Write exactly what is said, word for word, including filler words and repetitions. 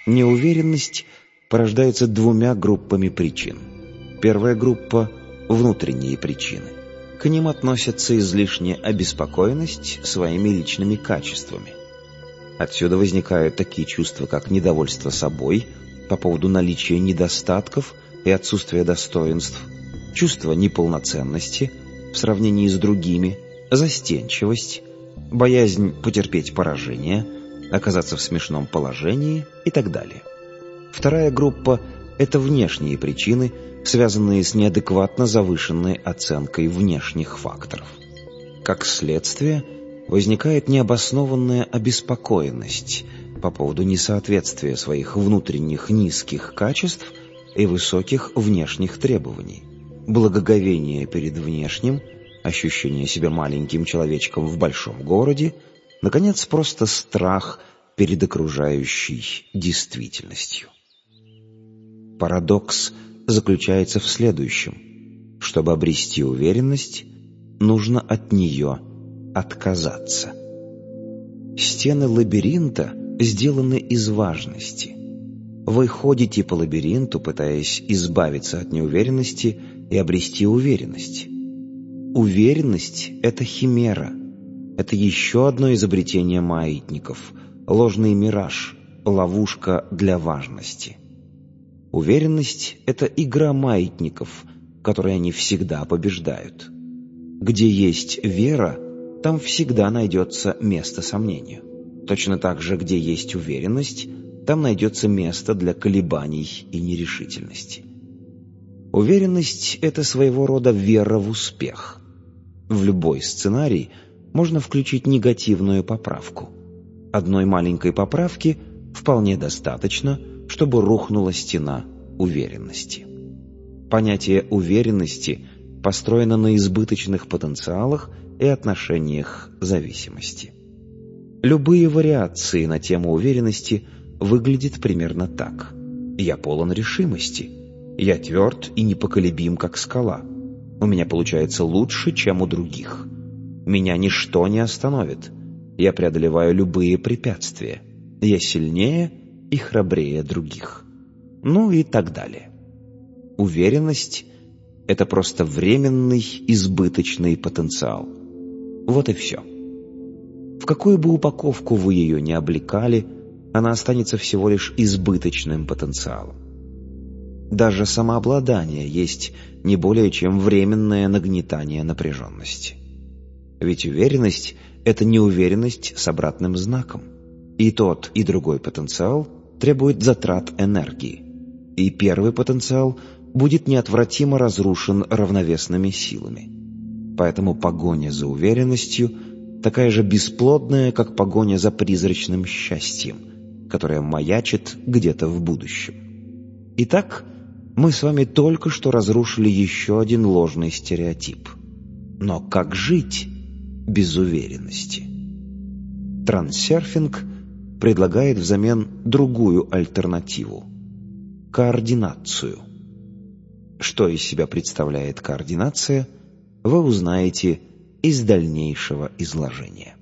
Неуверенность порождается двумя группами причин. Первая группа – внутренние причины. К ним относятся излишняя обеспокоенность своими личными качествами. Отсюда возникают такие чувства, как недовольство собой по поводу наличия недостатков и отсутствия достоинств, чувство неполноценности в сравнении с другими, застенчивость, боязнь потерпеть поражение, оказаться в смешном положении и так далее. Вторая группа – это внешние причины, связанные с неадекватно завышенной оценкой внешних факторов. Как следствие, возникает необоснованная обеспокоенность по поводу несоответствия своих внутренних низких качеств и высоких внешних требований, благоговение перед внешним, ощущение себя маленьким человечком в большом городе, наконец, просто страх перед окружающей действительностью. Парадокс заключается в следующем. Чтобы обрести уверенность, нужно от нее отказаться. Стены лабиринта сделаны из важности. Вы ходите по лабиринту, пытаясь избавиться от неуверенности и обрести уверенность. Уверенность — это химера. Это еще одно изобретение маятников, ложный мираж, ловушка для важности. Уверенность — это игра маятников, которые они всегда побеждают. Где есть вера, там всегда найдется место сомнению. Точно так же, где есть уверенность, там найдется место для колебаний и нерешительности. Уверенность — это своего рода вера в успех. В любой сценарий можно включить негативную поправку. Одной маленькой поправки вполне достаточно, чтобы рухнула стена уверенности. Понятие уверенности построено на избыточных потенциалах и отношениях зависимости. Любые вариации на тему уверенности выглядят примерно так. Я полон решимости. Я тверд и непоколебим, как скала. У меня получается лучше, чем у других. Меня ничто не остановит. Я преодолеваю любые препятствия. Я сильнее и храбрее других. Ну и так далее. Уверенность — это просто временный избыточный потенциал. Вот и все. В какую бы упаковку вы ее ни облекали, она останется всего лишь избыточным потенциалом. Даже самообладание есть не более чем временное нагнетание напряженности. Ведь уверенность — это неуверенность с обратным знаком. И тот, и другой потенциал требует затрат энергии. И первый потенциал будет неотвратимо разрушен равновесными силами. Поэтому погоня за уверенностью такая же бесплодная, как погоня за призрачным счастьем, которое маячит где-то в будущем. Итак, мы с вами только что разрушили еще один ложный стереотип. Но как жить без уверенности? Трансерфинг предлагает взамен другую альтернативу – координацию. Что из себя представляет координация, вы узнаете из дальнейшего изложения.